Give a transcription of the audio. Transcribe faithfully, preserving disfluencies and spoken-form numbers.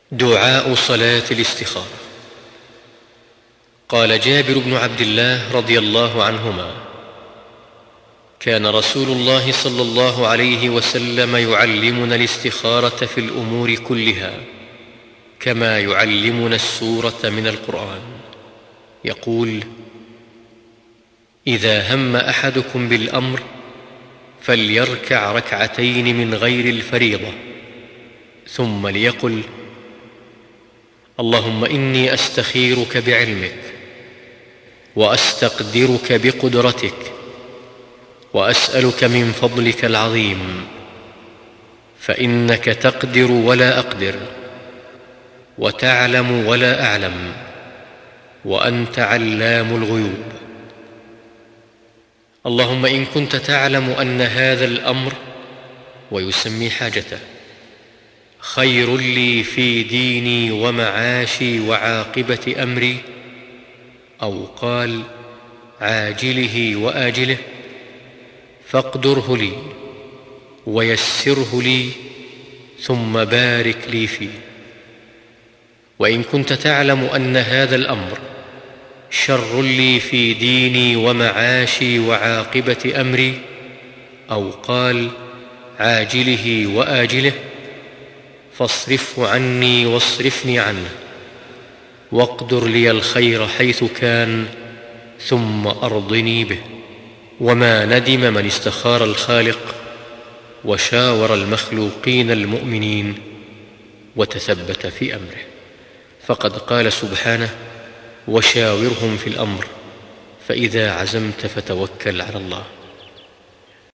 دعاء صلاة الاستخارة. قال جابر بن عبد الله رضي الله عنهما: كان رسول الله صلى الله عليه وسلم يعلمنا الاستخارة في الأمور كلها كما يعلمنا السورة من القرآن. يقول: إذا هم أحدكم بالأمر فليركع ركعتين من غير الفريضة، ثم ليقل: اللهم إني أستخيرك بعلمك، وأستقدرك بقدرتك، وأسألك من فضلك العظيم، فإنك تقدر ولا أقدر، وتعلم ولا أعلم، وأنت علام الغيوب. اللهم إن كنت تعلم أن هذا الأمر، ويسمي حاجته، خير لي في ديني ومعاشي وعاقبة أمري، أو قال عاجله وآجله، فاقدره لي ويسره لي ثم بارك لي فيه. وإن كنت تعلم أن هذا الأمر شر لي في ديني ومعاشي وعاقبة أمري، أو قال عاجله وآجله، فاصرفه عني واصرفني عنه، واقدر لي الخير حيث كان، ثم أرضني به. وما ندم من استخار الخالق وشاور المخلوقين المؤمنين وتثبت في أمره، فقد قال سبحانه: وشاورهم في الأمر فإذا عزمت فتوكل على الله.